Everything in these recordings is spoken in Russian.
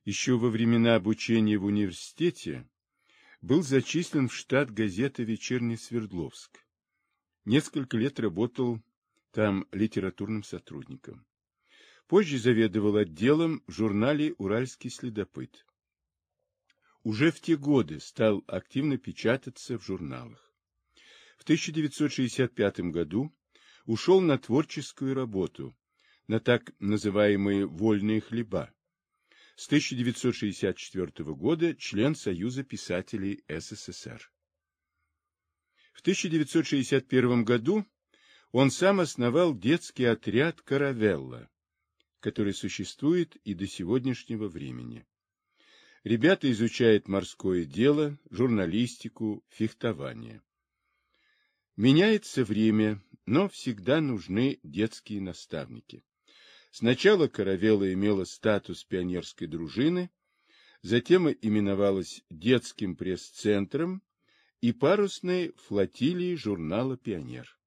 Еще во времена обучения в университете был зачислен в штат газеты «Вечерний Свердловск». Несколько лет работал там литературным сотрудником. Позже заведовал отделом в журнале «Уральский следопыт». Уже в те годы стал активно печататься в журналах. В 1965 году ушел на творческую работу, на так называемые «вольные хлеба». С 1964 года член Союза писателей СССР. В 1961 году он сам основал детский отряд «Каравелла», который существует и до сегодняшнего времени. Ребята изучают морское дело, журналистику, фехтование. Меняется время, но всегда нужны детские наставники. Сначала «Каравелла» имела статус пионерской дружины, затем именовалась детским пресс-центром и парусной флотилией журнала «Пионер».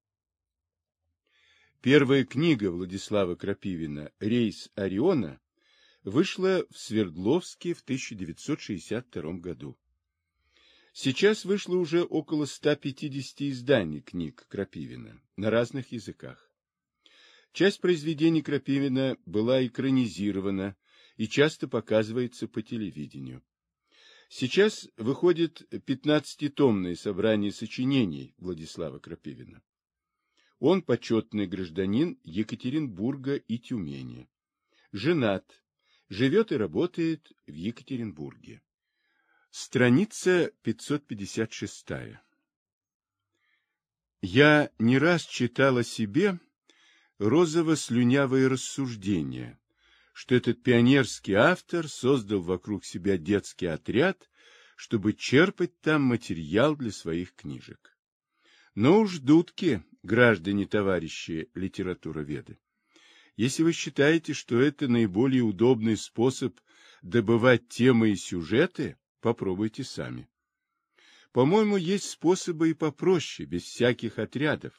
Первая книга Владислава Крапивина «Рейс Ориона» вышла в Свердловске в 1962 году. Сейчас вышло уже около 150 изданий книг Крапивина на разных языках. Часть произведений Крапивина была экранизирована и часто показывается по телевидению. Сейчас выходит 15-томное собрание сочинений Владислава Крапивина. Он почетный гражданин Екатеринбурга и Тюмени. Женат, живет и работает в Екатеринбурге. Страница 556. Я не раз читал о себе розово-слюнявые рассуждения, что этот пионерский автор создал вокруг себя детский отряд, чтобы черпать там материал для своих книжек. Но уж дудки, граждане-товарищи литературоведы. Если вы считаете, что это наиболее удобный способ добывать темы и сюжеты, попробуйте сами. По-моему, есть способы и попроще, без всяких отрядов.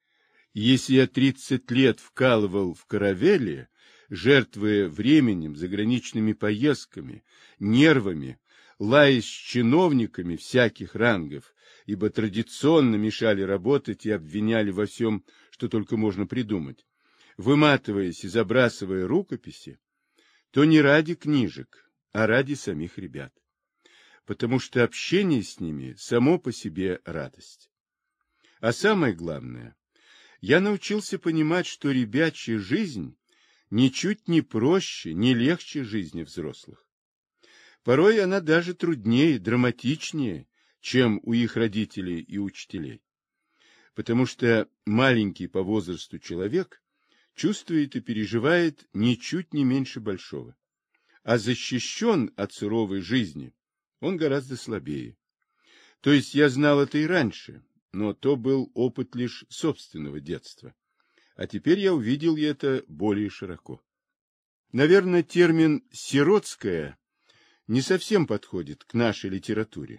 Если я 30 лет вкалывал в «Каравелле», жертвуя временем, заграничными поездками, нервами, лаясь с чиновниками всяких рангов, ибо традиционно мешали работать и обвиняли во всем, что только можно придумать, выматываясь и забрасывая рукописи, то не ради книжек, а ради самих ребят. Потому что общение с ними само по себе радость. А самое главное, я научился понимать, что ребячья жизнь ничуть не проще, не легче жизни взрослых. Порой она даже труднее, драматичнее, чем у их родителей и учителей. Потому что маленький по возрасту человек чувствует и переживает ничуть не меньше большого. А защищен от суровой жизни он гораздо слабее. То есть я знал это и раньше, но то был опыт лишь собственного детства. А теперь я увидел это более широко. Наверное, термин «сиротская» не совсем подходит к нашей литературе,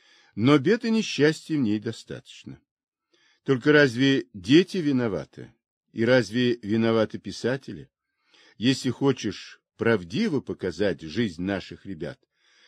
но бед и несчастья в ней достаточно. Только разве дети виноваты? И разве виноваты писатели? Если хочешь правдиво показать жизнь наших ребят,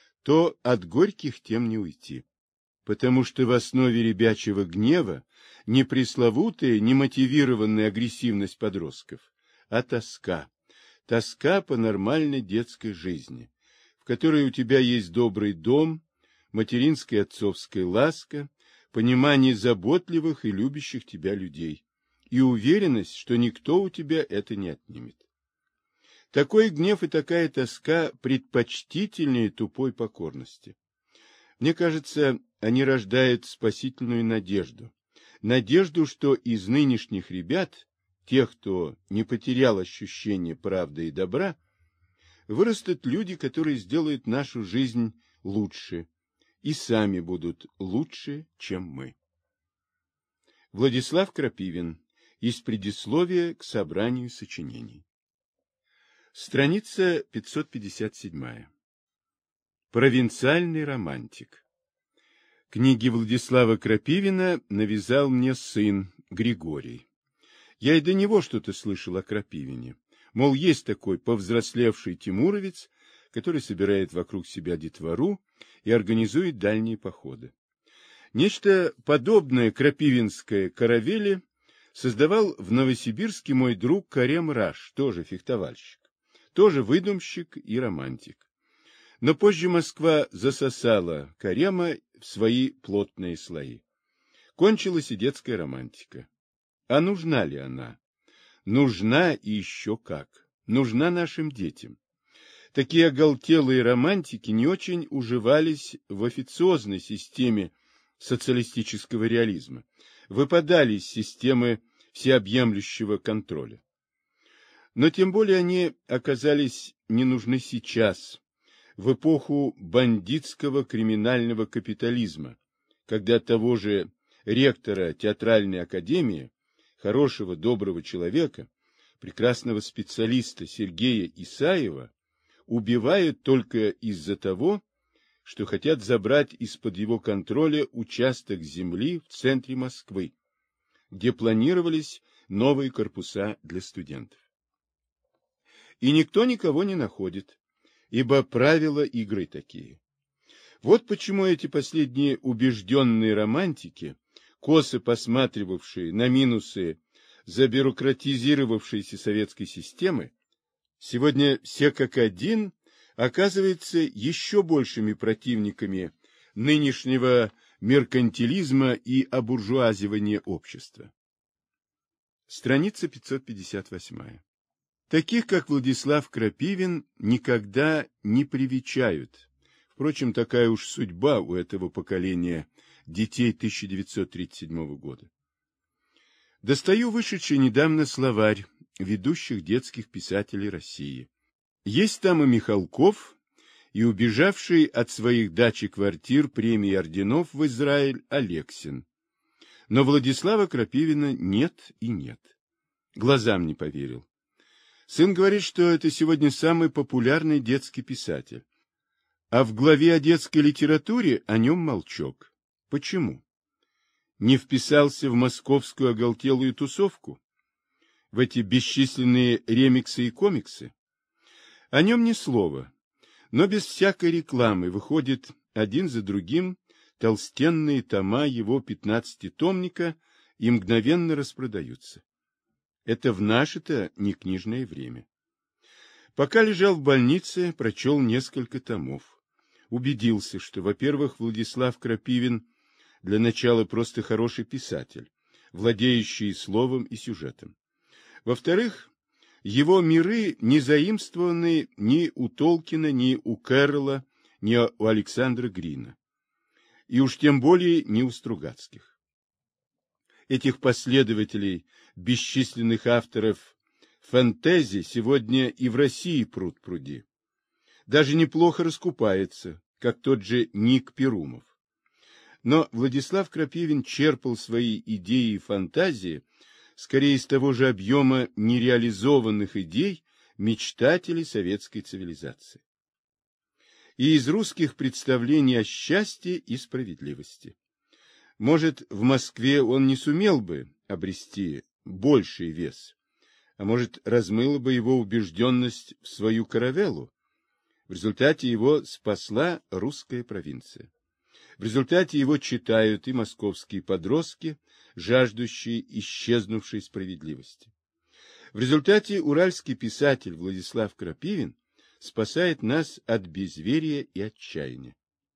то от горьких тем не уйти. Потому что в основе ребячего гнева не пресловутая, не мотивированная агрессивность подростков, а тоска. Тоска по нормальной детской жизни, в которой у тебя есть добрый дом, материнская отцовская ласка, понимание заботливых и любящих тебя людей и уверенность, что никто у тебя это не отнимет. Такой гнев и такая тоска предпочтительнее тупой покорности. Мне кажется, они рождают спасительную надежду. Надежду, что из нынешних ребят, тех, кто не потерял ощущение правды и добра, вырастут люди, которые сделают нашу жизнь лучше и сами будут лучше, чем мы. Владислав Крапивин. Из предисловия к собранию сочинений. Страница 557. Провинциальный романтик. Книги Владислава Крапивина навязал мне сын Григорий. Я и до него что-то слышал о Крапивине. Мол, есть такой повзрослевший тимуровец, который собирает вокруг себя детвору и организует дальние походы. Нечто подобное крапивинской каравели создавал в Новосибирске мой друг Карем Раш, тоже фехтовальщик, тоже выдумщик и романтик. Но позже Москва засосала Карема в свои плотные слои. Кончилась и детская романтика. А нужна ли она? Нужна и еще как. Нужна нашим детям. Такие оголтелые романтики не очень уживались в официозной системе социалистического реализма, выпадали из системы всеобъемлющего контроля. Но тем более они оказались не нужны сейчас, в эпоху бандитского криминального капитализма, когда того же ректора театральной академии, хорошего, доброго человека, прекрасного специалиста Сергея Исаева, убивают только из-за того, что хотят забрать из-под его контроля участок земли в центре Москвы, где планировались новые корпуса для студентов. И никто никого не находит, ибо правила игры такие. Вот почему эти последние убежденные романтики, косо посматривавшие на минусы забюрократизировавшейся советской системы, сегодня все как один оказываются еще большими противниками нынешнего меркантилизма и обуржуазивания общества. Страница 558. Таких, как Владислав Крапивин, никогда не привечают. Впрочем, такая уж судьба у этого поколения детей 1937 года. Достаю вышедший недавно словарь ведущих детских писателей России. Есть там и Михалков, и убежавший от своих дач и квартир премии орденов в Израиль Алексин. Но Владислава Крапивина нет и нет. Глазам не поверил. Сын говорит, что это сегодня самый популярный детский писатель. А в главе о детской литературе о нем молчок. Почему? Не вписался в московскую оголтелую тусовку? В эти бесчисленные ремиксы и комиксы? О нем ни слова, но без всякой рекламы выходит один за другим толстенные тома его 15-томника и мгновенно распродаются. Это в наше-то не книжное время. Пока лежал в больнице, прочел несколько томов. Убедился, что, во-первых, Владислав Крапивин для начала просто хороший писатель, владеющий словом и сюжетом. Во-вторых, его миры не заимствованы ни у Толкина, ни у Кэрролла, ни у Александра Грина. И уж тем более не у Стругацких. Этих последователей бесчисленных авторов фэнтези сегодня и в России пруд-пруди. Даже неплохо раскупается, как тот же Ник Перумов. Но Владислав Крапивин черпал свои идеи и фантазии скорее из того же объема нереализованных идей мечтателей советской цивилизации. И из русских представлений о счастье и справедливости. Может, в Москве он не сумел бы обрести больший вес, а может, размыла бы его убежденность в свою каравеллу. В результате его спасла русская провинция. В результате его читают и московские подростки, жаждущие исчезнувшей справедливости. В результате уральский писатель Владислав Крапивин спасает нас от безверия и отчаяния.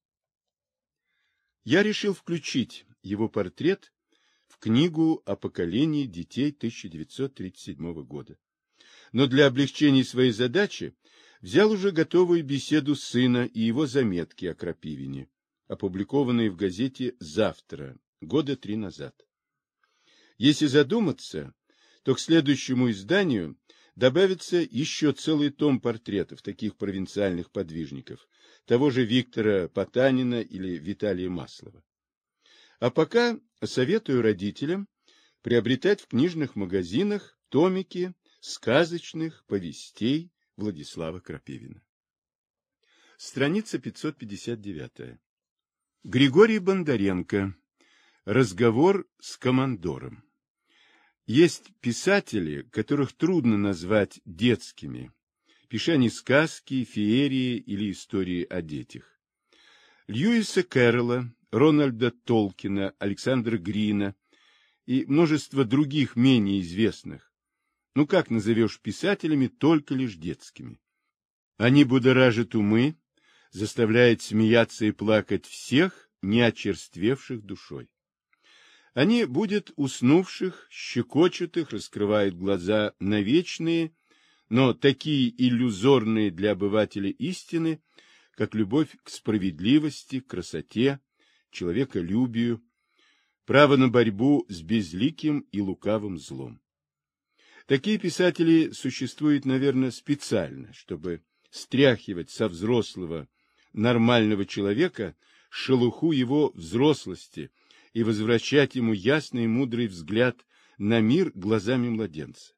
Я решил включить его портрет в книгу о поколении детей 1937 года. Но для облегчения своей задачи взял уже готовую беседу сына и его заметки о Крапивине, опубликованные в газете «Завтра» года 3 назад. Если задуматься, то к следующему изданию добавится еще целый том портретов таких провинциальных подвижников, того же Виктора Потанина или Виталия Маслова. А пока советую родителям приобретать в книжных магазинах томики сказочных повестей Владислава Крапивина. Страница 559. Григорий Бондаренко. Разговор с командором. Есть писатели, которых трудно назвать детскими, пиша не сказки, феерии или истории о детях. Льюиса Кэрролла, Рональда Толкина, Александра Грина и множество других менее известных, ну как назовешь писателями, только лишь детскими. Они будоражат умы, заставляют смеяться и плакать всех, не очерствевших душой. Они будут уснувших, щекочут их, раскрывают глаза на вечные, но такие иллюзорные для обывателя истины, как любовь к справедливости, красоте, человеколюбию, право на борьбу с безликим и лукавым злом. Такие писатели существуют, наверное, специально, чтобы стряхивать со взрослого, нормального человека шелуху его взрослости и возвращать ему ясный и мудрый взгляд на мир глазами младенца.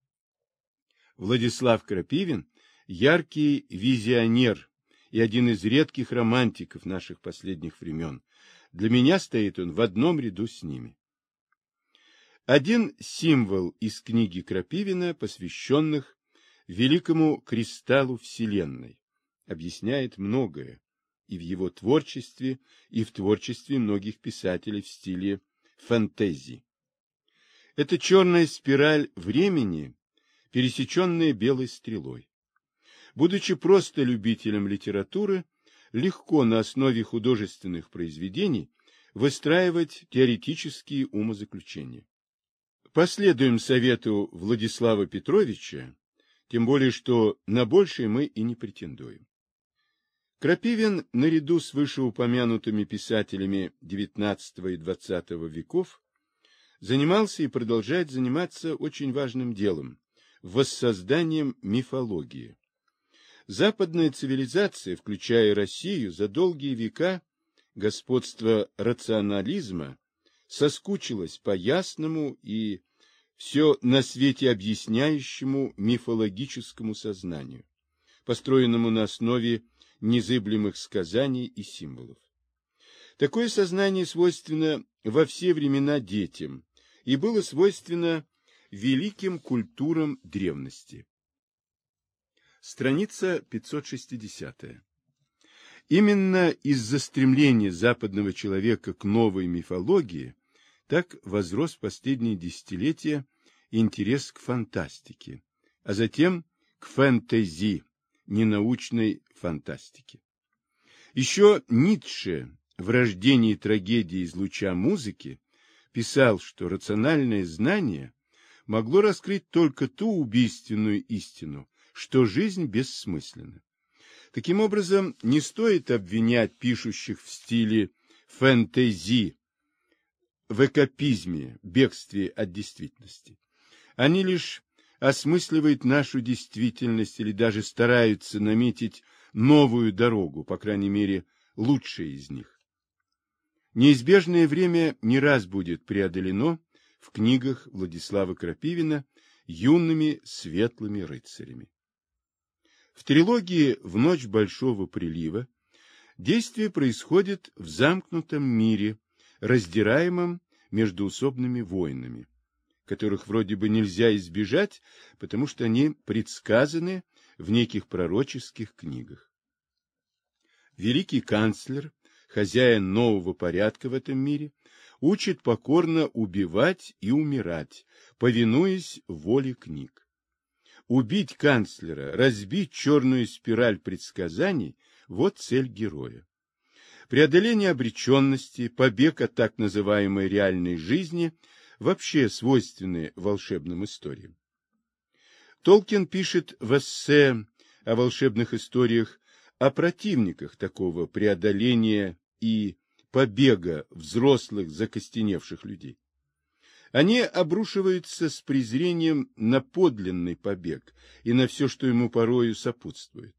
Владислав Крапивин – яркий визионер и один из редких романтиков наших последних времен. Для меня стоит он в одном ряду с ними. Один символ из книги Крапивина, посвященных великому кристаллу Вселенной, объясняет многое и в его творчестве, и в творчестве многих писателей в стиле фэнтези. Это черная спираль времени, пересеченная белой стрелой. Будучи просто любителем литературы, легко на основе художественных произведений выстраивать теоретические умозаключения. Последуем совету Владислава Петровича, тем более, что на большее мы и не претендуем. Крапивин, наряду с вышеупомянутыми писателями XIX и XX веков, занимался и продолжает заниматься очень важным делом – воссозданием мифологии. Западная цивилизация, включая Россию, за долгие века господства рационализма соскучилась по ясному и все на свете объясняющему мифологическому сознанию, построенному на основе незыблемых сказаний и символов. Такое сознание свойственно во все времена детям и было свойственно великим культурам древности. Страница 560. Именно из-за стремления западного человека к новой мифологии так возрос в последние десятилетия интерес к фантастике, а затем к фэнтези, ненаучной фантастике. Еще Ницше в «Рождении трагедии из луча музыки» писал, что рациональное знание могло раскрыть только ту убийственную истину, что жизнь бессмысленна. Таким образом, не стоит обвинять пишущих в стиле фэнтези в эскапизме, бегстве от действительности. Они лишь осмысливают нашу действительность или даже стараются наметить новую дорогу, по крайней мере, лучшие из них. Неизбежное время не раз будет преодолено в книгах Владислава Крапивина юными светлыми рыцарями. В трилогии «В ночь большого прилива» действие происходит в замкнутом мире, раздираемом междоусобными войнами, которых вроде бы нельзя избежать, потому что они предсказаны в неких пророческих книгах. Великий канцлер, хозяин нового порядка в этом мире, учит покорно убивать и умирать, повинуясь воле книг. Убить канцлера, разбить черную спираль предсказаний – вот цель героя. Преодоление обреченности, побег от так называемой реальной жизни вообще свойственны волшебным историям. Толкин пишет в эссе о волшебных историях о противниках такого преодоления и побега взрослых закостеневших людей. Они обрушиваются с презрением на подлинный побег и на все, что ему порою сопутствует.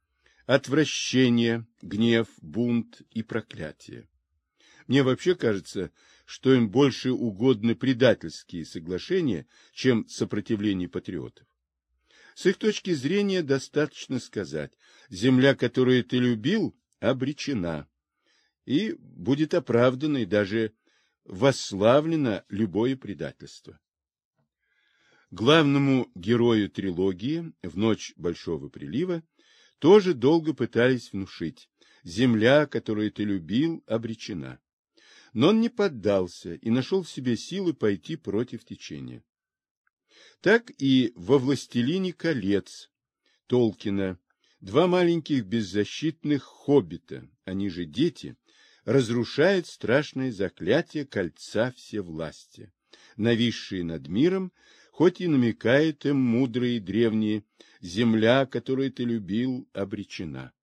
Отвращение, гнев, бунт и проклятие. Мне вообще кажется, что им больше угодны предательские соглашения, чем сопротивление патриотов. С их точки зрения достаточно сказать: земля, которую ты любил, обречена, и будет оправдано и даже восславлено любое предательство. Главному герою трилогии «В ночь большого прилива» тоже долго пытались внушить: земля, которую ты любил, обречена. Но он не поддался и нашел в себе силы пойти против течения. Так и во «Властелине колец» Толкина два маленьких беззащитных хоббита, они же дети, разрушают страшное заклятие кольца всевластия, нависшее над миром, хоть и намекает им мудрые древние: земля, которую ты любил, обречена.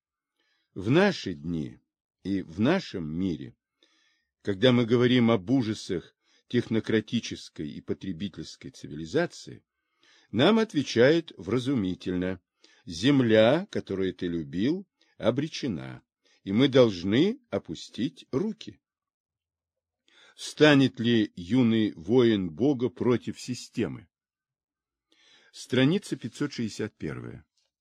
В наши дни и в нашем мире, когда мы говорим об ужасах технократической и потребительской цивилизации, нам отвечают вразумительно: земля, которую ты любил, обречена, и мы должны опустить руки. Станет ли юный воин Бога против системы? Страница 561.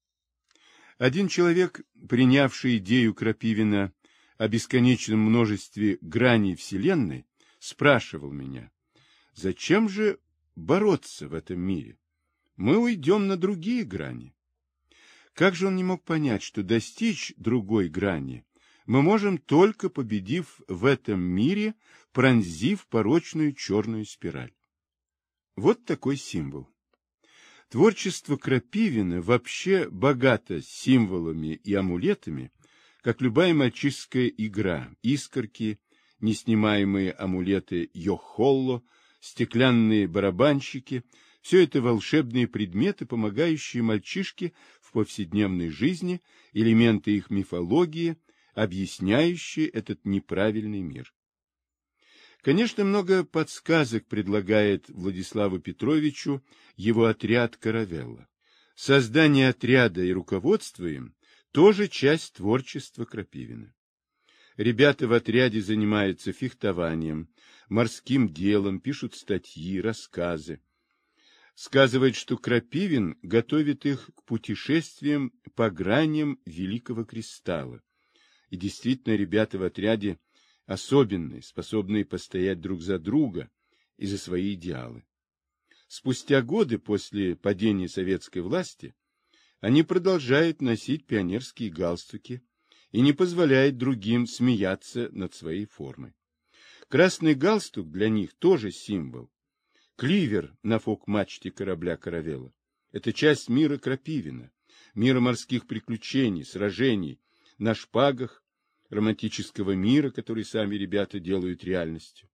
Один человек, принявший идею Крапивина о бесконечном множестве граней Вселенной, спрашивал меня: зачем же бороться в этом мире? Мы уйдем на другие грани. Как же он не мог понять, что достичь другой грани мы можем, только победив в этом мире, пронзив порочную черную спираль? Вот такой символ. Творчество Крапивина вообще богато символами и амулетами, как любая мальчишеская игра: искорки, неснимаемые амулеты Йохолло, стеклянные барабанщики. Все это волшебные предметы, помогающие мальчишке в повседневной жизни, элементы их мифологии, объясняющие этот неправильный мир. Конечно, много подсказок предлагает Владиславу Петровичу его отряд Каравелла. Создание отряда и руководство им тоже часть творчества Крапивина. Ребята в отряде занимаются фехтованием, морским делом, пишут статьи, рассказы. Сказывает, что Крапивин готовит их к путешествиям по граням Великого Кристалла. И действительно, ребята в отряде особенные, способные постоять друг за друга и за свои идеалы. Спустя годы после падения советской власти они продолжают носить пионерские галстуки и не позволяют другим смеяться над своей формой. Красный галстук для них тоже символ. Кливер на фок-мачте корабля Каравелла — это часть мира Крапивина, мира морских приключений, сражений на шпагах, романтического мира, который сами ребята делают реальностью.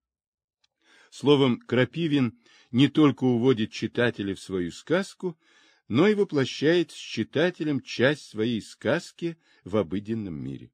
Словом, Крапивин не только уводит читателя в свою сказку, но и воплощает с читателем часть своей сказки в обыденном мире.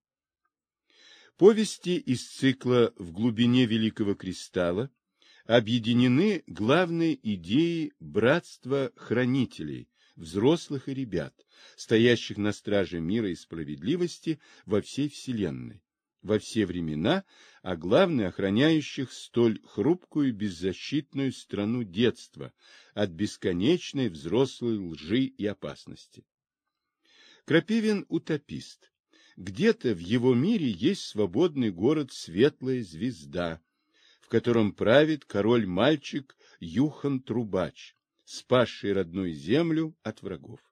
Повести из цикла «В глубине Великого Кристалла» объединены главной идеей братства хранителей, взрослых и ребят, стоящих на страже мира и справедливости во всей Вселенной, во все времена, а главное, охраняющих столь хрупкую и беззащитную страну детства от бесконечной взрослой лжи и опасности. Крапивин утопист. Где-то в его мире есть свободный город Светлая Звезда, в котором правит король-мальчик Юхан Трубач, спасший родную землю от врагов.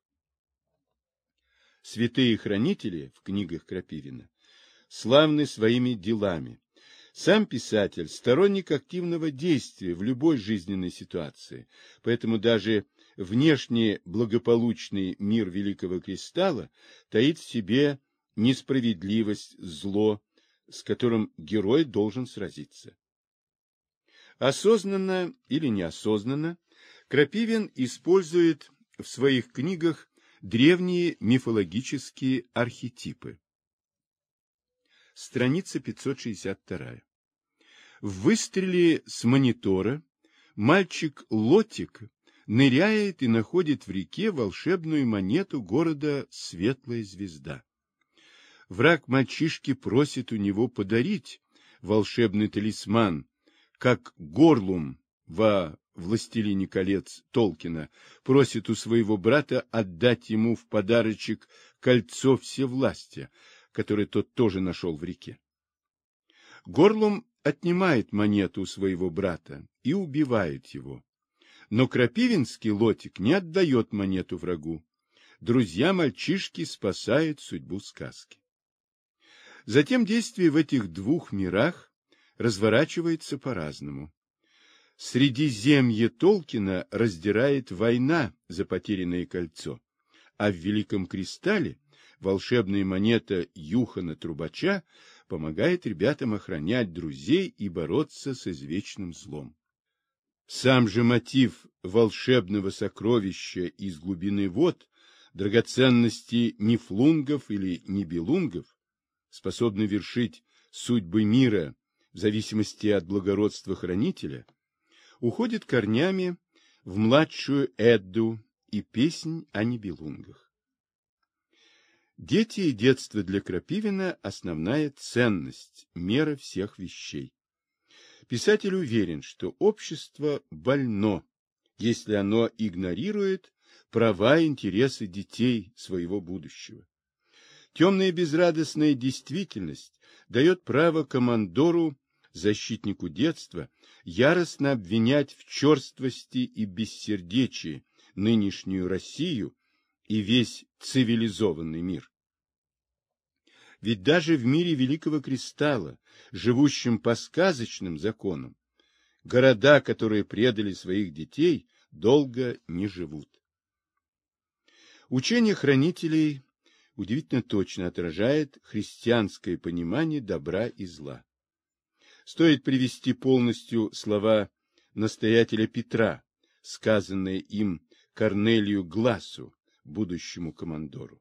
Святые хранители в книгах Крапивина славны своими делами. Сам писатель — сторонник активного действия в любой жизненной ситуации, поэтому даже внешне благополучный мир Великого Кристалла таит в себе несправедливость, зло, с которым герой должен сразиться. Осознанно или неосознанно Крапивин использует в своих книгах древние мифологические архетипы. Страница 562. В выстреле с монитора мальчик Лотик ныряет и находит в реке волшебную монету города Светлая Звезда. Враг мальчишки просит у него подарить волшебный талисман, как Горлум во «Властелине колец» Толкина просит у своего брата отдать ему в подарочек кольцо всевластия, которое тот тоже нашел в реке. Горлум отнимает монету у своего брата и убивает его. Но крапивинский лотик не отдает монету врагу. Друзья мальчишки спасают судьбу сказки. Затем действие в этих двух мирах разворачивается по-разному. Средиземье Толкина раздирает война за потерянное кольцо, а в Великом Кристалле волшебная монета Юхана Трубача помогает ребятам охранять друзей и бороться с извечным злом. Сам же мотив волшебного сокровища из глубины вод, драгоценности нифлунгов или нибелунгов, способный вершить судьбы мира в зависимости от благородства хранителя, уходит корнями в младшую Эдду и песнь о нибелунгах. Дети и детство для Крапивина – основная ценность, мера всех вещей. Писатель уверен, что общество больно, если оно игнорирует права и интересы детей своего будущего. Темная безрадостная действительность дает право командору, защитнику детства, яростно обвинять в черствости и бессердечии нынешнюю Россию и весь цивилизованный мир. Ведь даже в мире Великого Кристалла, живущем по сказочным законам, города, которые предали своих детей, долго не живут. Учение хранителей удивительно точно отражает христианское понимание добра и зла. Стоит привести полностью слова настоятеля Петра, сказанные им Корнелию Глассу, будущему командору.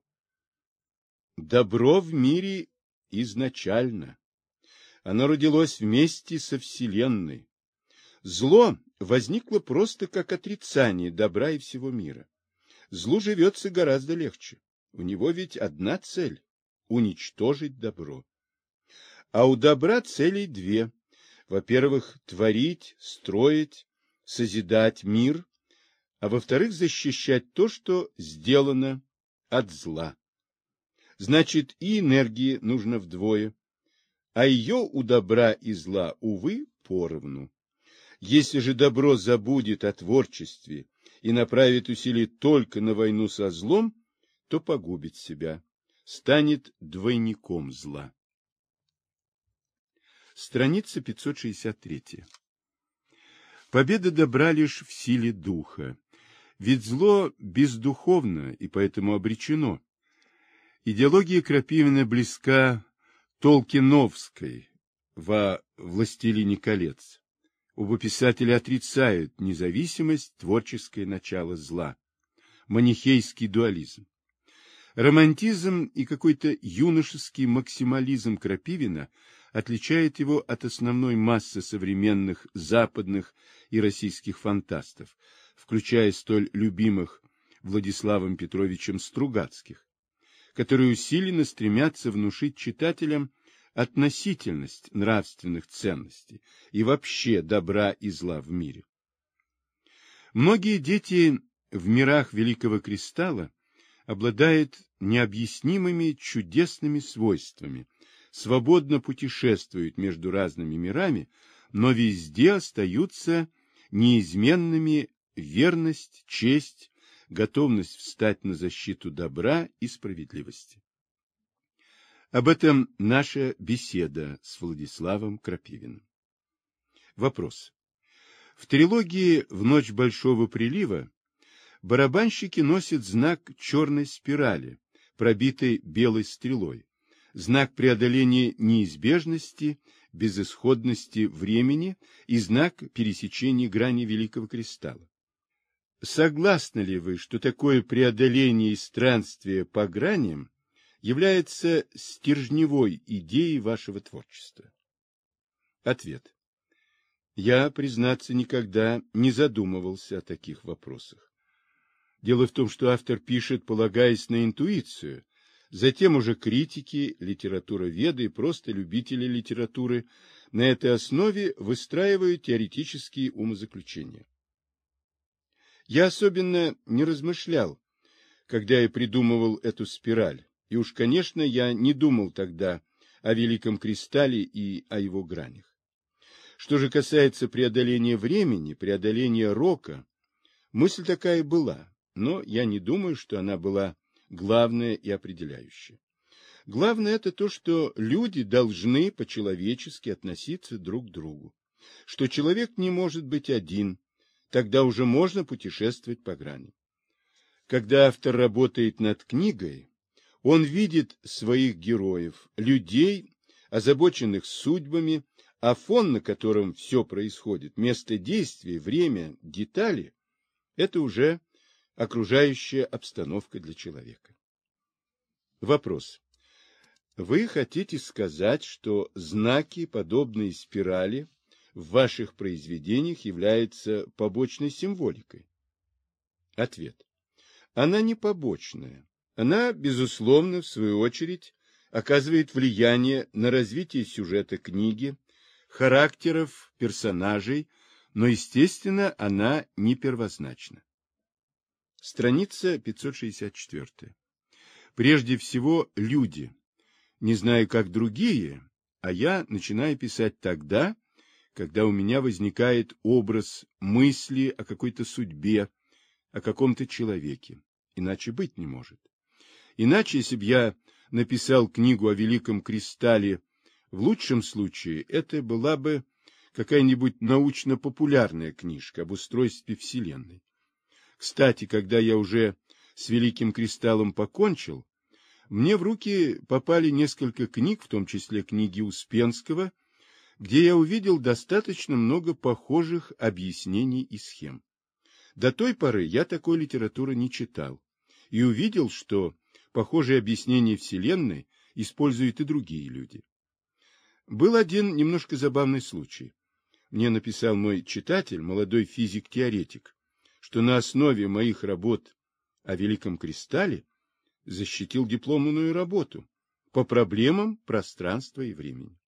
Добро в мире изначально. Оно родилось вместе со Вселенной. Зло возникло просто как отрицание добра и всего мира. Злу живется гораздо легче. У него ведь одна цель – уничтожить добро. А у добра целей две. Во-первых, творить, строить, созидать мир, а во-вторых, защищать то, что сделано от зла. Значит, и энергии нужно вдвое, а ее у добра и зла, увы, поровну. Если же добро забудет о творчестве и направит усилия только на войну со злом, то погубит себя, станет двойником зла. Страница 563. Победа добра лишь в силе духа, ведь зло бездуховно и поэтому обречено. Идеология Крапивина близка Толкиновской во «Властелине колец». Оба писателя отрицают независимость, творческое начало зла, манихейский дуализм. Романтизм и какой-то юношеский максимализм Крапивина отличает его от основной массы современных западных и российских фантастов, включая столь любимых Владиславом Петровичем Стругацких, которые усиленно стремятся внушить читателям относительность нравственных ценностей и вообще добра и зла в мире. Многие дети в мирах Великого Кристалла обладают необъяснимыми чудесными свойствами, свободно путешествуют между разными мирами, но везде остаются неизменными верность, честь, готовность встать на защиту добра и справедливости. Об этом наша беседа с Владиславом Крапивиным. Вопрос. В трилогии «В ночь большого прилива» барабанщики носят знак черной спирали, пробитой белой стрелой, знак преодоления неизбежности, безысходности времени и знак пересечения грани Великого Кристалла. Согласны ли вы, что такое преодоление и странствие по граням является стержневой идеей вашего творчества? Ответ. Я, признаться, никогда не задумывался о таких вопросах. Дело в том, что автор пишет, полагаясь на интуицию, затем уже критики, литературоведы и просто любители литературы на этой основе выстраивают теоретические умозаключения. Я особенно не размышлял, когда я придумывал эту спираль, и уж, конечно, я не думал тогда о Великом Кристалле и о его гранях. Что же касается преодоления времени, преодоления рока, Мысль такая была, но я не думаю, что она была главная и определяющая. Главное это то, что люди должны по-человечески относиться друг к другу, что человек не может быть один, тогда уже можно путешествовать по грани. Когда автор работает над книгой, он видит своих героев, людей, озабоченных судьбами, а фон, на котором все происходит, место действия, время, детали, это уже окружающая обстановка для человека. Вопрос. Вы хотите сказать, что знаки, подобные спирали, в ваших произведениях являются побочной символикой? Ответ. Она не побочная. Она, безусловно, в свою очередь, оказывает влияние на развитие сюжета книги, характеров персонажей, но, естественно, она не первозначна. Страница 564. Прежде всего, люди. Не знаю, как другие, а я начинаю писать тогда, когда у меня возникает образ мысли о какой-то судьбе, о каком-то человеке. Иначе быть не может. Иначе, если бы я написал книгу о Великом Кристалле, в лучшем случае это была бы какая-нибудь научно-популярная книжка об устройстве Вселенной. Кстати, когда я уже с Великим Кристаллом покончил, мне в руки попали несколько книг, в том числе книги Успенского, где я увидел достаточно много похожих объяснений и схем. До той поры я такой литературы не читал и увидел, что похожие объяснения Вселенной используют и другие люди. Был один немножко забавный случай. Мне написал мой читатель, молодой физик-теоретик, что на основе моих работ о Великом Кристалле защитил дипломную работу по проблемам пространства и времени.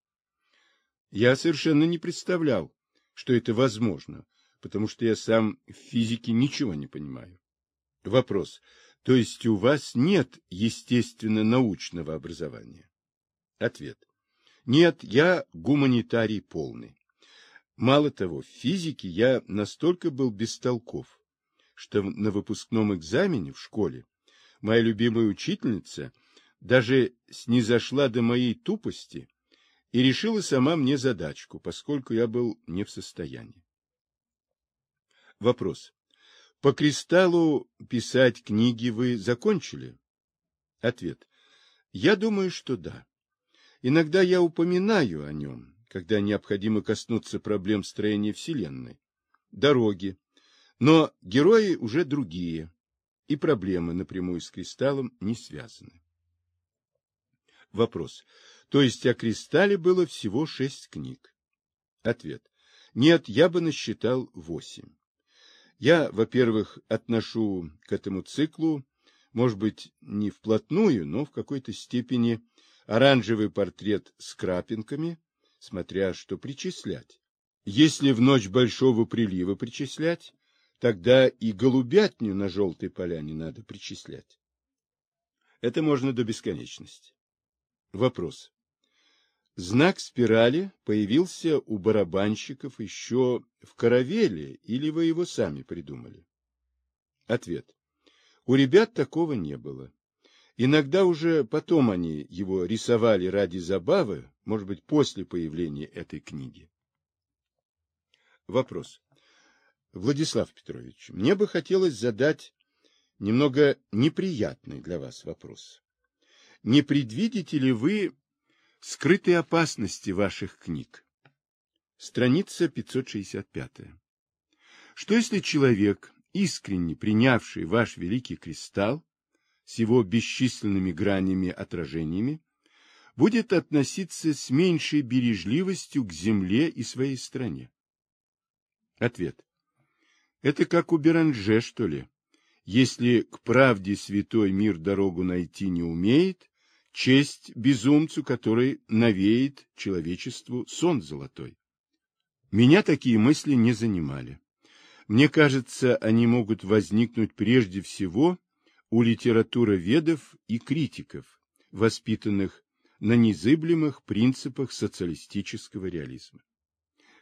Я совершенно не представлял, что это возможно, потому что я сам в физике ничего не понимаю. Вопрос. То есть у вас нет естественно-научного образования? Ответ. Нет, я гуманитарий полный. Мало того, в физике я настолько был бестолков, что на выпускном экзамене в школе моя любимая учительница даже снизошла до моей тупости и решила сама мне задачку, поскольку я был не в состоянии. Вопрос. По кристаллу писать книги вы закончили? Ответ. Я думаю, что да. Иногда я упоминаю о нем, когда необходимо коснуться проблем строения Вселенной, дороги, но герои уже другие, и проблемы напрямую с кристаллом не связаны. Вопрос. То есть о кристалле было всего 6 книг? Ответ. Нет, я бы насчитал 8. Я, во-первых, отношу к этому циклу, может быть, не вплотную, но в какой-то степени оранжевый портрет с крапинками, смотря что причислять. Если в ночь большого прилива причислять, тогда и голубятню на желтой поляне надо причислять. Это можно до бесконечности. Вопрос. Знак спирали появился у барабанщиков еще в Каравелле, или вы его сами придумали? Ответ. У ребят такого не было. Иногда уже потом они его рисовали ради забавы, может быть, после появления этой книги. Вопрос. Владислав Петрович, мне бы хотелось задать немного неприятный для вас вопрос. Не предвидите ли вы скрытые опасности ваших книг? Страница 565. Что если человек, искренне принявший ваш Великий Кристалл, с его бесчисленными гранями-отражениями, будет относиться с меньшей бережливостью к земле и своей стране? Ответ. Это как у Беранже, что ли? Если к правде святой мир дорогу найти не умеет, честь безумцу, который навеет человечеству сон золотой. Меня такие мысли не занимали. Мне кажется, они могут возникнуть прежде всего у литературоведов и критиков, воспитанных на незыблемых принципах социалистического реализма.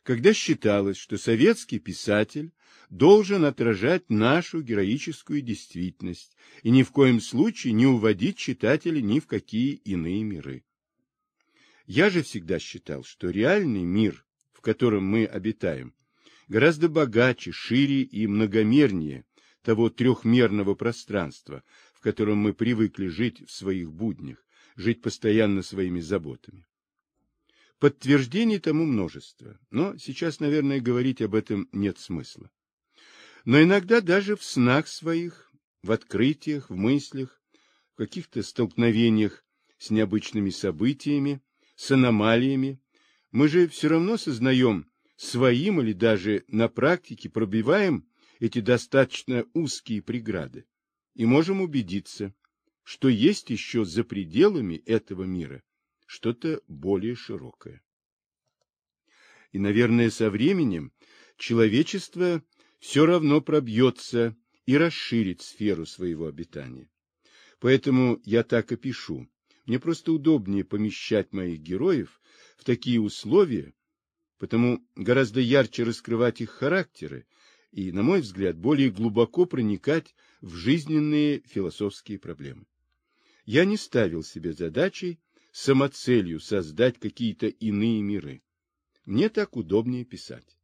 когда считалось, что советский писатель должен отражать нашу героическую действительность и ни в коем случае не уводить читателя ни в какие иные миры. Я же всегда считал, что реальный мир, в котором мы обитаем, гораздо богаче, шире и многомернее того трехмерного пространства, в котором мы привыкли жить в своих буднях, жить постоянно своими заботами. Подтверждений тому множество, но сейчас, наверное, говорить об этом нет смысла. Но иногда даже в снах своих, в открытиях, в мыслях, в каких-то столкновениях с необычными событиями, с аномалиями, мы же все равно сознаем своим или даже на практике пробиваем эти достаточно узкие преграды и можем убедиться, что есть еще за пределами этого мира что-то более широкое. И, наверное, со временем человечество все равно пробьется и расширит сферу своего обитания. Поэтому я так и пишу. Мне просто удобнее помещать моих героев в такие условия, потому гораздо ярче раскрывать их характеры и, на мой взгляд, более глубоко проникать в жизненные философские проблемы. Я не ставил себе задачей самоцелью создать какие-то иные миры. Мне так удобнее писать.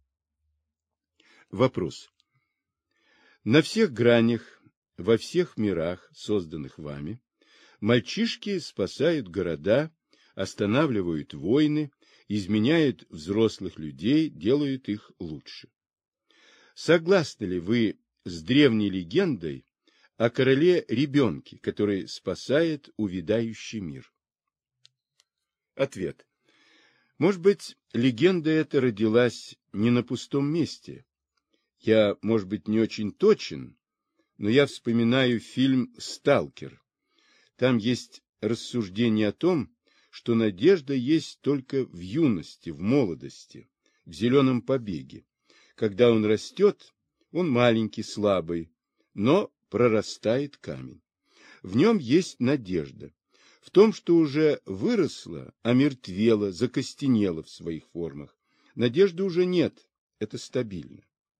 Вопрос. На всех гранях, во всех мирах, созданных вами, мальчишки спасают города, останавливают войны, изменяют взрослых людей, делают их лучше. Согласны ли вы с древней легендой о короле-ребенке, который спасает увядающий мир? Ответ. Может быть, легенда эта родилась не на пустом месте. Я, может быть, не очень точен, но я вспоминаю фильм «Сталкер». Там есть рассуждение о том, что надежда есть только в юности, в молодости, в зеленом побеге. Когда он растет, он маленький, слабый, но прорастает камень. В нем есть надежда. В том, что уже выросла, омертвела, закостенела в своих формах. Надежды уже нет, это стабильно.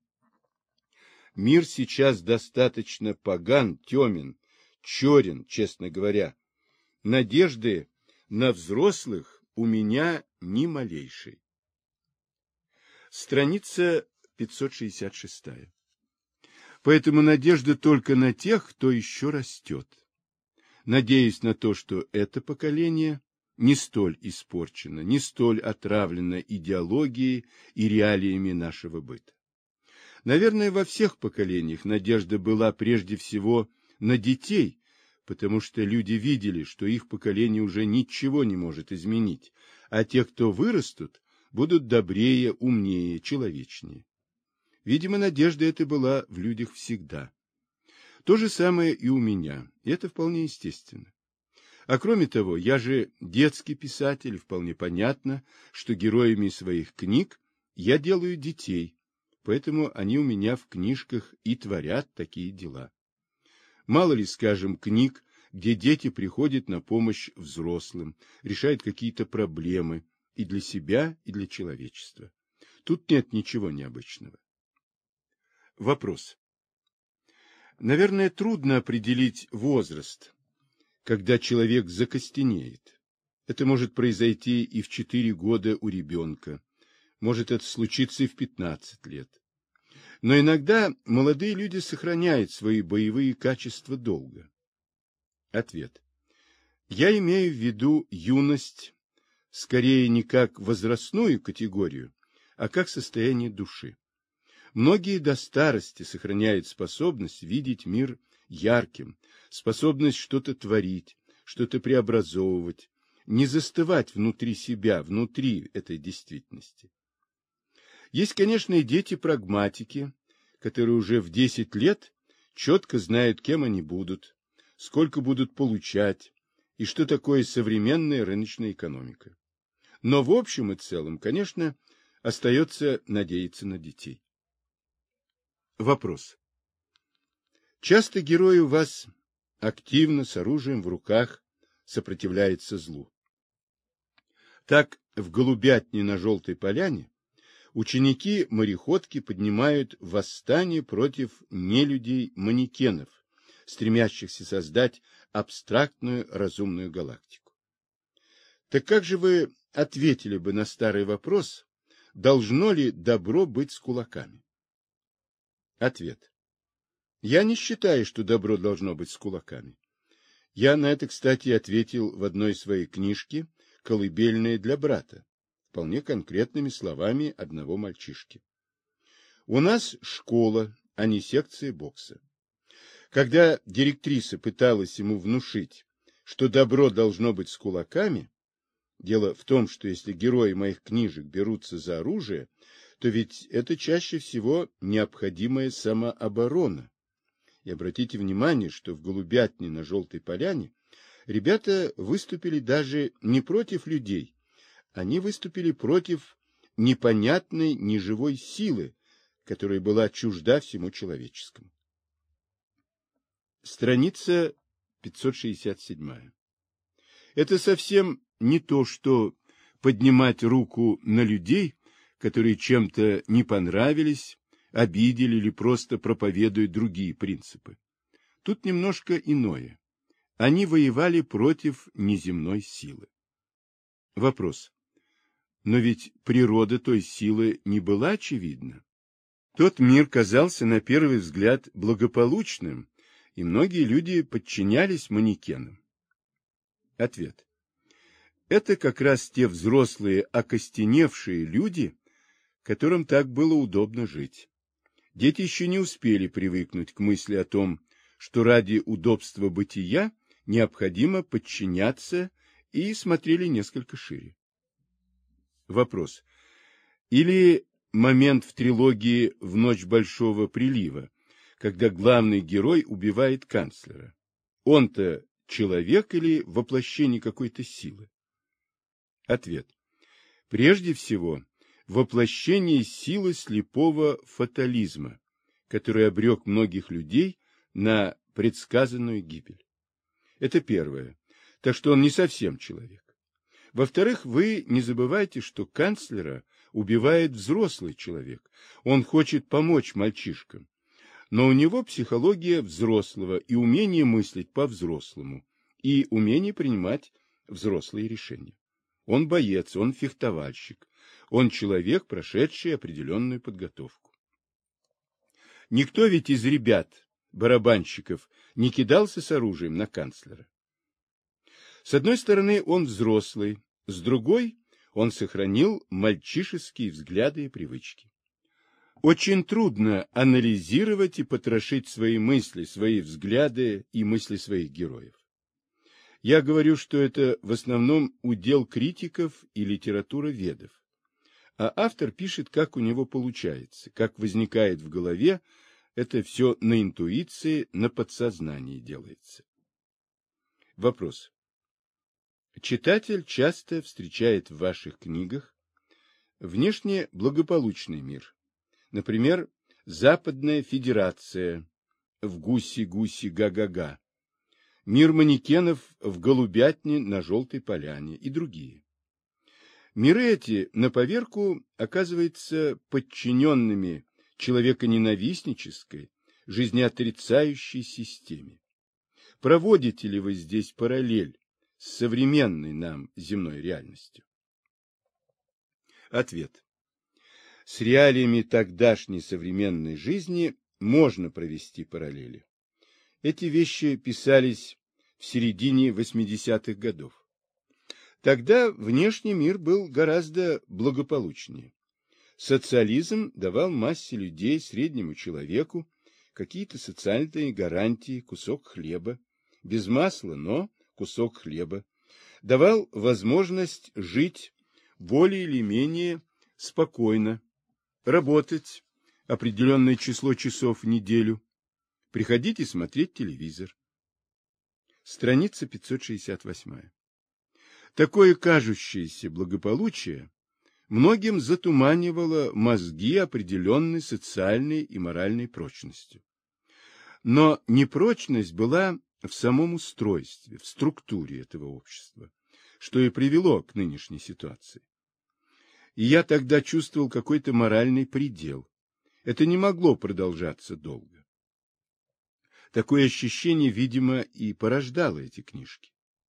Мир сейчас достаточно поган, темен, черен, честно говоря. Надежды на взрослых у меня ни малейшей. Страница 566. Поэтому надежда только на тех, кто еще растет. Надеюсь на то, что это поколение не столь испорчено, не столь отравлено идеологией и реалиями нашего быта. Наверное, во всех поколениях надежда была прежде всего на детей, потому что люди видели, что их поколение уже ничего не может изменить, а те, кто вырастут, будут добрее, умнее, человечнее. Видимо, надежда эта была в людях всегда. То же самое и у меня, и это вполне естественно. А кроме того, я же детский писатель, вполне понятно, что героями своих книг я делаю детей, поэтому они у меня в книжках и творят такие дела. Мало ли, скажем, книг, где дети приходят на помощь взрослым, решают какие-то проблемы и для себя, и для человечества. Тут нет ничего необычного. Вопрос. Наверное, трудно определить возраст, когда человек закостенеет. Это может произойти и в 4 года у ребенка, может это случиться и в 15 лет. Но иногда молодые люди сохраняют свои боевые качества долго. Ответ. Я имею в виду юность скорее не как возрастную категорию, а как состояние души. Многие до старости сохраняют способность видеть мир ярким, способность что-то творить, что-то преобразовывать, не застывать внутри себя, внутри этой действительности. Есть, конечно, и дети-прагматики, которые уже в 10 лет четко знают, кем они будут, сколько будут получать и что такое современная рыночная экономика. Но в общем и целом, конечно, остается надеяться на детей. Вопрос. Часто герой у вас активно, с оружием в руках, сопротивляется злу. Так, в «Голубятне на Желтой Поляне» ученики-мореходки поднимают восстание против нелюдей-манекенов, стремящихся создать абстрактную разумную галактику. Так как же вы ответили бы на старый вопрос, должно ли добро быть с кулаками? Ответ. Я не считаю, что добро должно быть с кулаками. Я на это, кстати, ответил в одной своей книжке «Колыбельная для брата», вполне конкретными словами одного мальчишки. У нас школа, а не секция бокса. Когда директриса пыталась ему внушить, что добро должно быть с кулаками, дело в том, что если герои моих книжек берутся за оружие, то ведь это чаще всего необходимая самооборона. И обратите внимание, что в «Голубятне» на Желтой Поляне ребята выступили даже не против людей, они выступили против непонятной неживой силы, которая была чужда всему человеческому. Страница 567. Это совсем не то, что поднимать руку на людей, которые чем-то не понравились, обидели или просто проповедуют другие принципы. Тут немножко иное. Они воевали против неземной силы. Вопрос. Но ведь природа той силы не была очевидна. Тот мир казался на первый взгляд благополучным, и многие люди подчинялись манекенам. Ответ. Это как раз те взрослые, окостеневшие люди, которым так было удобно жить. Дети еще не успели привыкнуть к мысли о том, что ради удобства бытия необходимо подчиняться, и смотрели несколько шире. Вопрос. Или момент в трилогии «В ночь большого прилива», когда главный герой убивает канцлера. Он-то человек или воплощение какой-то силы? Ответ. Прежде всего, воплощение силы слепого фатализма, который обрек многих людей на предсказанную гибель. Это первое. Так что он не совсем человек. Во-вторых, вы не забывайте, что канцлера убивает взрослый человек. Он хочет помочь мальчишкам. Но у него психология взрослого и умение мыслить по-взрослому, и умение принимать взрослые решения. Он боец, он фехтовальщик, он человек, прошедший определенную подготовку. Никто ведь из ребят, барабанщиков, не кидался с оружием на канцлера. С одной стороны, он взрослый, с другой, он сохранил мальчишеские взгляды и привычки. Очень трудно анализировать и потрошить свои мысли, свои взгляды и мысли своих героев. Я говорю, что это в основном удел критиков и литературоведов. А автор пишет, как у него получается, как возникает в голове, это все на интуиции, на подсознании делается. Вопрос. Читатель часто встречает в ваших книгах внешне благополучный мир. Например, Западная Федерация в «Гуси-гуси га-га-га», мир манекенов в «Голубятне» на Желтой Поляне и другие. Миры эти, на поверку, оказываются подчиненными человеконенавистнической, жизнеотрицающей системе. Проводите ли вы здесь параллель с современной нам земной реальностью? Ответ. С реалиями тогдашней современной жизни можно провести параллели. Эти вещи писались в середине 80-х годов. Тогда внешний мир был гораздо благополучнее. Социализм давал массе людей, среднему человеку, какие-то социальные гарантии, кусок хлеба, без масла, но кусок хлеба, давал возможность жить более или менее спокойно, работать определенное число часов в неделю, приходить и смотреть телевизор. Страница 568. Такое кажущееся благополучие многим затуманивало мозги определенной социальной и моральной прочностью. Но непрочность была в самом устройстве, в структуре этого общества, что и привело к нынешней ситуации. и я тогда чувствовал какой-то моральный предел. Это не могло продолжаться долго. Такое ощущение, видимо, и порождало эти книжки.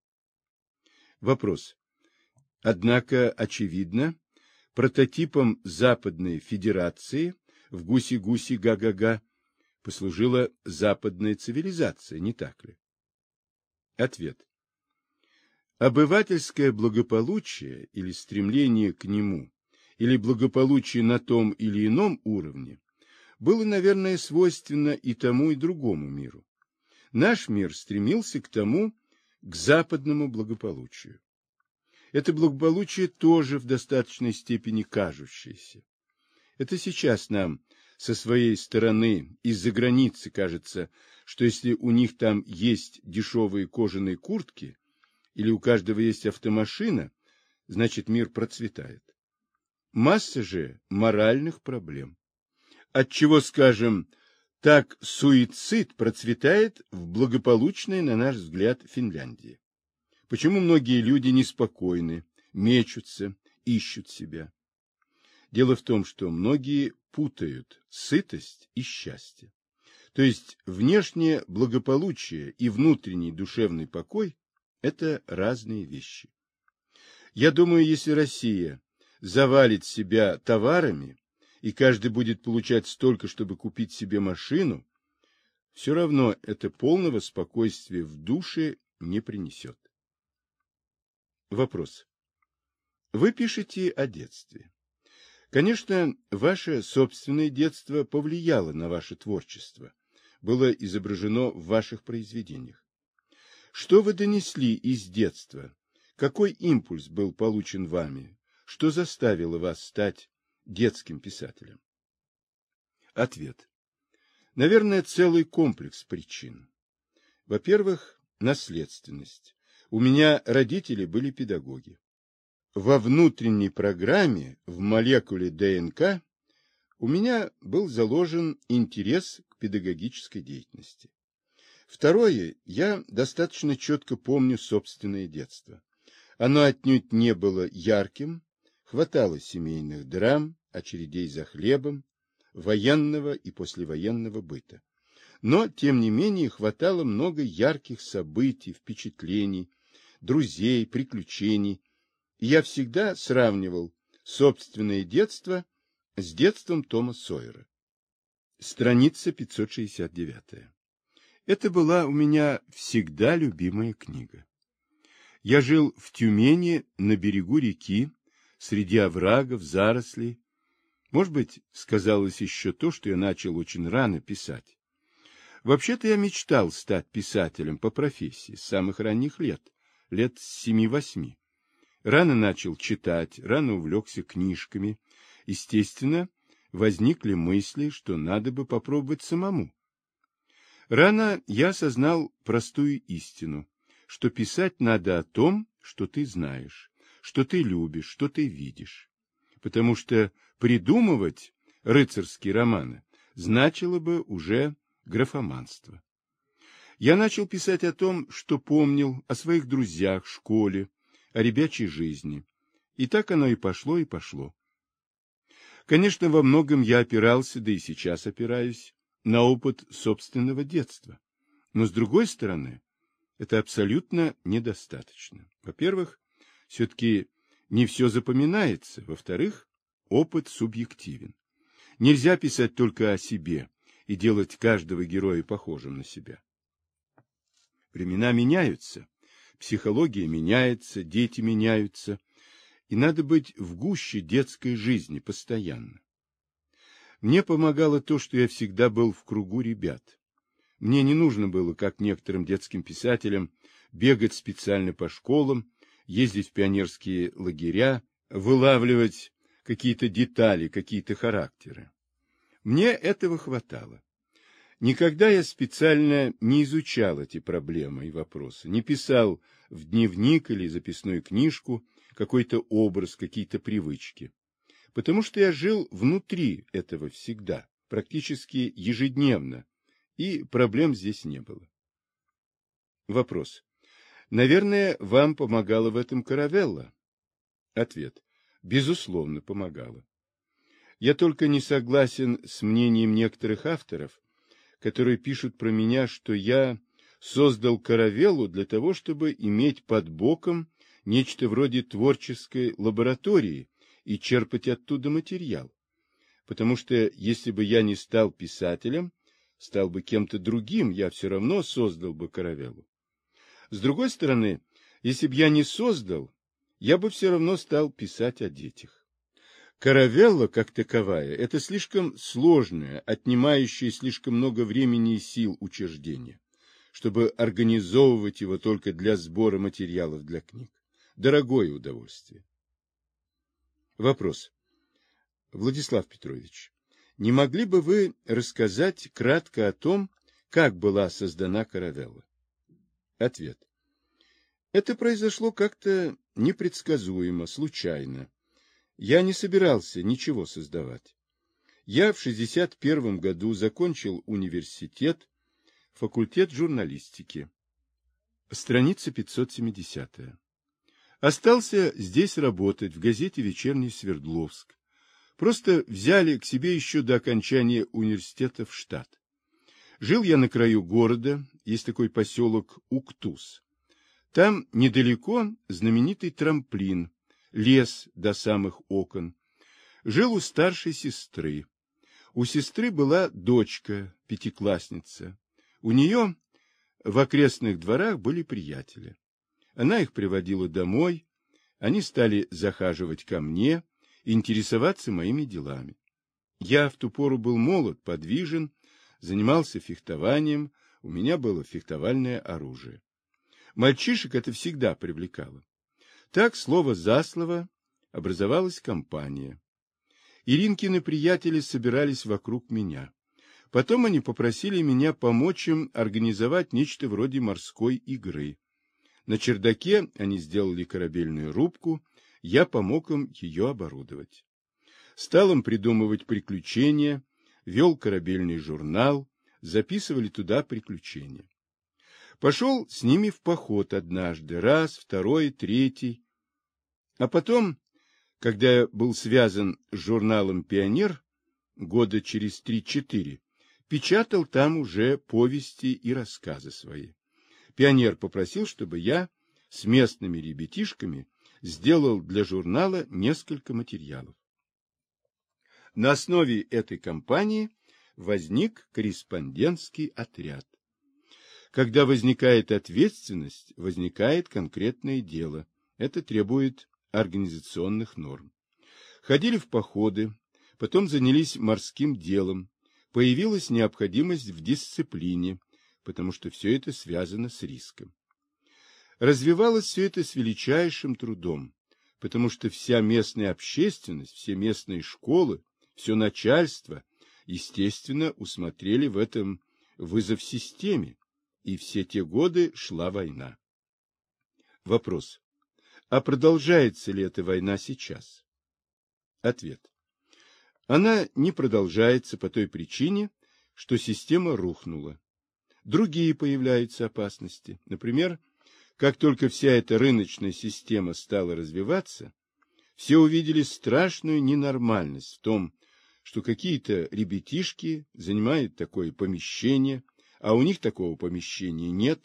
Вопрос. Однако, очевидно, прототипом Западной Федерации в гуси-гуси га-га-га послужила западная цивилизация, не так ли? Ответ. Обывательское благополучие или стремление к нему, или благополучие на том или ином уровне, было, наверное, свойственно и тому, и другому миру. Наш мир стремился к тому, к западному благополучию. Это благополучие тоже в достаточной степени кажущееся. Это сейчас нам со своей стороны из-за границы кажется, что если у них там есть дешевые кожаные куртки или у каждого есть автомашина, значит мир процветает. Масса же моральных проблем. Отчего, скажем, так суицид процветает в благополучной, на наш взгляд, Финляндии? Почему многие люди неспокойны, мечутся, ищут себя? Дело в том, что многие путают сытость и счастье. То есть внешнее благополучие и внутренний душевный покой – это разные вещи. Я думаю, если Россия завалит себя товарами, и каждый будет получать столько, чтобы купить себе машину, все равно это полного спокойствия в душе не принесет. Вопрос. Вы пишете о детстве. Конечно, ваше собственное детство повлияло на ваше творчество, было изображено в ваших произведениях. Что вы донесли из детства? Какой импульс был получен вами? Что заставило вас стать детским писателем? Ответ. Наверное, целый комплекс причин. Во-первых, наследственность. У меня родители были педагоги. Во внутренней программе, в молекуле ДНК, у меня был заложен интерес к педагогической деятельности. Второе, я достаточно четко помню собственное детство. Оно отнюдь не было ярким, хватало семейных драм, очередей за хлебом, военного и послевоенного быта. Но, тем не менее, хватало много ярких событий, впечатлений, друзей, приключений. И я всегда сравнивал собственное детство с детством Тома Сойера. Страница 569. Это была у меня всегда любимая книга. Я жил в Тюмени на берегу реки, среди оврагов, зарослей. Может быть, сказалось еще то, что я начал очень рано писать. Вообще-то я мечтал стать писателем по профессии с самых ранних лет с 7-8. Рано начал читать, рано увлекся книжками. Естественно, возникли мысли, что надо бы попробовать самому. Рано я осознал простую истину, что писать надо о том, что ты знаешь, что ты любишь, что ты видишь. Потому что придумывать рыцарские романы значило бы уже графоманство. Я начал писать о том, что помнил, о своих друзьях, школе, о ребячей жизни. И так оно и пошло, и пошло. Конечно, во многом я опирался, да и сейчас опираюсь, на опыт собственного детства. Но, с другой стороны, это абсолютно недостаточно. Во-первых, все-таки не все запоминается. Во-вторых, опыт субъективен. Нельзя писать только о себе и делать каждого героя похожим на себя. Времена меняются, психология меняется, дети меняются, и надо быть в гуще детской жизни постоянно. Мне помогало то, что я всегда был в кругу ребят. Мне не нужно было, как некоторым детским писателям, бегать специально по школам, ездить в пионерские лагеря, вылавливать какие-то детали, какие-то характеры. Мне этого хватало. Никогда я специально не изучал эти проблемы и вопросы, не писал в дневник или записную книжку какой-то образ, какие-то привычки, потому что я жил внутри этого всегда, практически ежедневно, и проблем здесь не было. Вопрос. Наверное, вам помогала в этом Каравелла? Ответ. безусловно, помогало. Я только не согласен с мнением некоторых авторов, которые пишут про меня, что я создал каравеллу для того, чтобы иметь под боком нечто вроде творческой лаборатории и черпать оттуда материал. Потому что если бы я не стал писателем, стал бы кем-то другим, я все равно создал бы каравеллу. С другой стороны, если бы я не создал, я бы все равно стал писать о детях. Каравелла, как таковая, это слишком сложное, отнимающее слишком много времени и сил учреждение, чтобы организовывать его только для сбора материалов для книг. Дорогое удовольствие. Вопрос. Владислав Петрович, не могли бы вы рассказать кратко о том, как была создана каравелла? Ответ. Это произошло как-то непредсказуемо, случайно. Я не собирался ничего создавать. Я в 1961 году закончил университет, факультет журналистики. Страница 570. Остался здесь работать, в газете «Вечерний Свердловск». Просто взяли к себе еще до окончания университета в штат. Жил я на краю города, есть такой поселок Уктус. Там недалеко знаменитый трамплин, лес до самых окон. Жил у старшей сестры. У сестры была дочка, пятиклассница. У нее в окрестных дворах были приятели. Она их приводила домой, они стали захаживать ко мне, интересоваться моими делами. Я в ту пору был молод, подвижен, занимался фехтованием, у меня было фехтовальное оружие. Мальчишек это всегда привлекало. Так, слово за слово, образовалась компания. Иринкины приятели собирались вокруг меня. Потом они попросили меня помочь им организовать нечто вроде морской игры. На чердаке они сделали корабельную рубку, я помог им ее оборудовать. Стал им придумывать приключения, вел корабельный журнал, записывали туда приключения. Пошел с ними в поход однажды, раз, второй, третий. А потом, когда я был связан с журналом «Пионер», года через 3-4, печатал там уже повести и рассказы свои. «Пионер» попросил, чтобы я с местными ребятишками сделал для журнала несколько материалов. На основе этой кампании возник корреспондентский отряд. Когда возникает ответственность, возникает конкретное дело. Это требует организационных норм. Ходили в походы, потом занялись морским делом. Появилась необходимость в дисциплине, потому что все это связано с риском. Развивалось все это с величайшим трудом, потому что вся местная общественность, все местные школы, все начальство, естественно, усмотрели в этом вызов системе, и все те годы шла война. Вопрос. А продолжается ли эта война сейчас? Ответ. Она не продолжается по той причине, что система рухнула. Другие появляются опасности. Например, как только вся эта рыночная система стала развиваться, все увидели страшную ненормальность в том, что какие-то ребятишки занимают такое помещение, а у них такого помещения нет.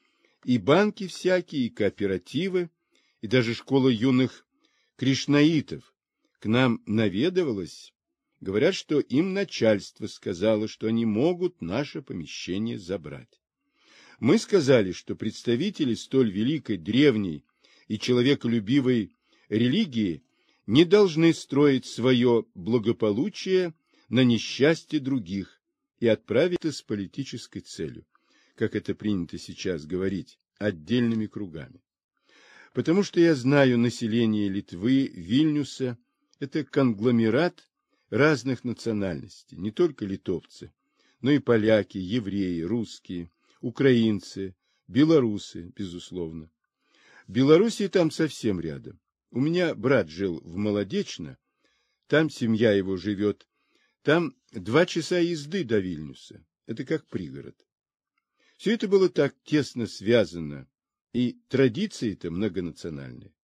И банки всякие, и кооперативы, и даже школа юных кришнаитов к нам наведывалась. Говорят, что им начальство сказало, что они могут наше помещение забрать. Мы сказали, что представители столь великой, древней и человеколюбивой религии не должны строить свое благополучие на несчастье других и отправить это с политической целью, как это принято сейчас говорить, отдельными кругами. Потому что я знаю население Литвы, Вильнюса, это конгломерат разных национальностей, не только литовцы, но и поляки, евреи, русские, украинцы, белорусы, безусловно. Белоруссия там совсем рядом. У меня брат жил в Молодечно, там семья его живет, там 2 часа езды до Вильнюса, это как пригород. Все это было так тесно связано, и традиции-то многонациональные.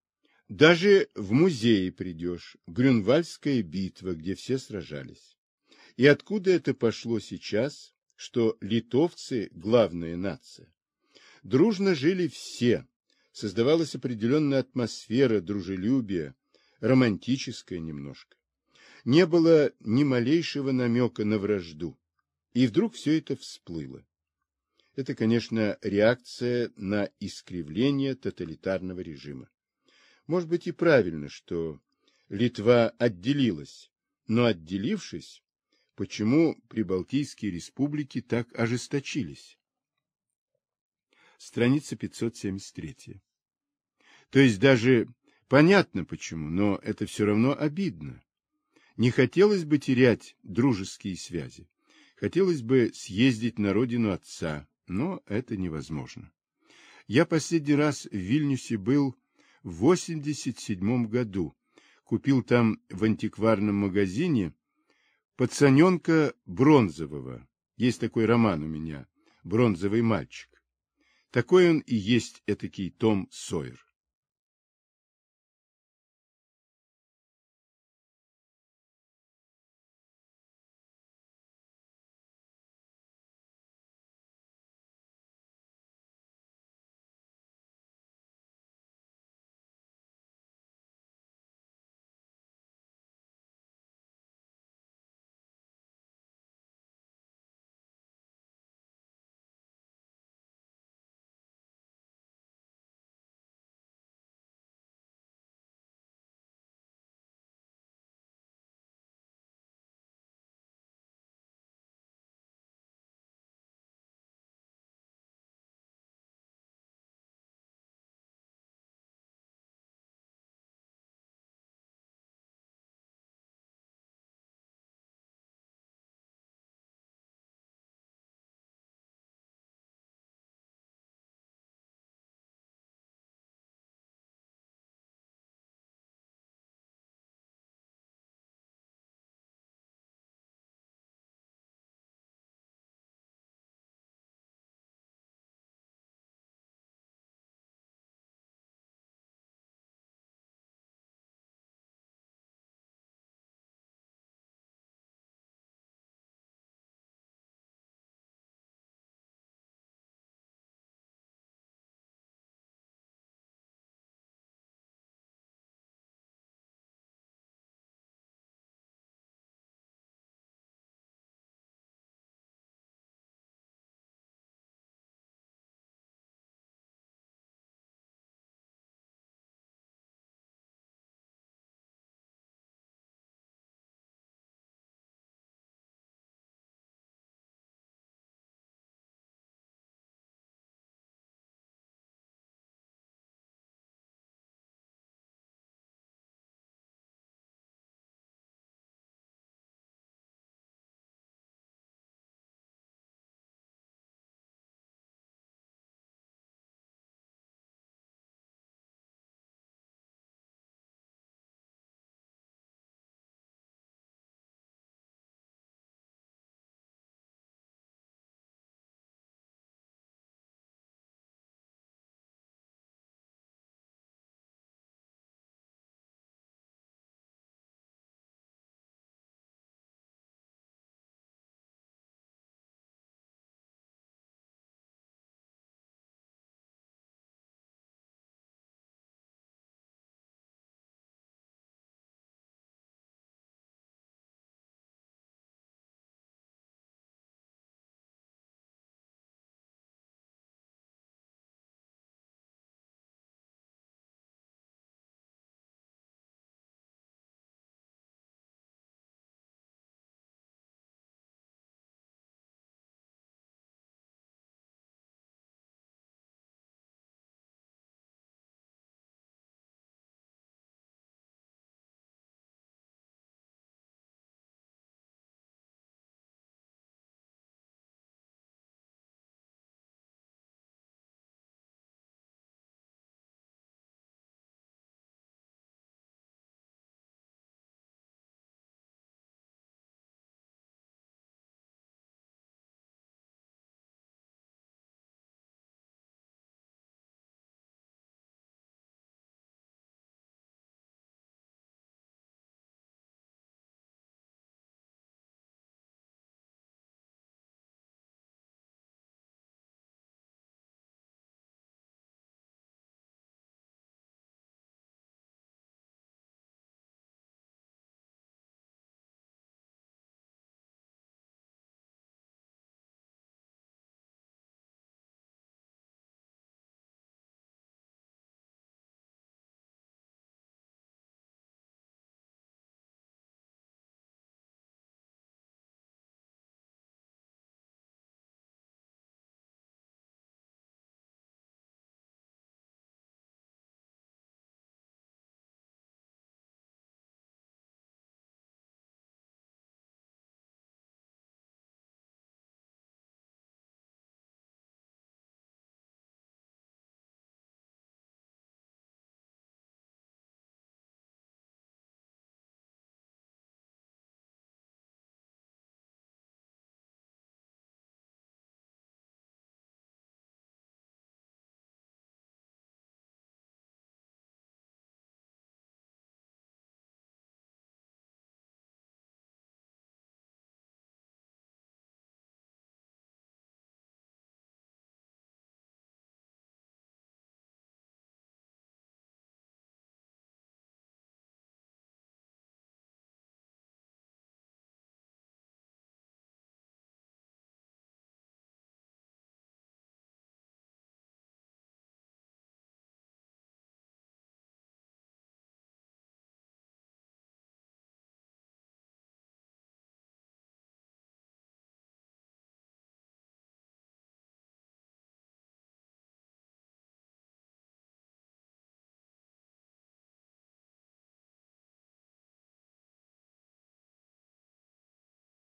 Даже в музее придешь, Грюнвальдская битва, где все сражались. И откуда это пошло сейчас, что литовцы – главная нация? Дружно жили все, создавалась определенная атмосфера дружелюбия, романтическая немножко. Не было ни малейшего намека на вражду. И вдруг все это всплыло. Это, конечно, реакция на искривление тоталитарного режима. Может быть и правильно, что Литва отделилась, но отделившись, почему прибалтийские республики так ожесточились? Страница 573. То есть даже понятно почему, но это все равно обидно. Не хотелось бы терять дружеские связи. Хотелось бы съездить на родину отца, но это невозможно. Я последний раз в Вильнюсе был в 87 году. Купил там в антикварном магазине пацаненка бронзового. Есть такой роман у меня «Бронзовый мальчик». Такой он и есть этакий Том Сойер.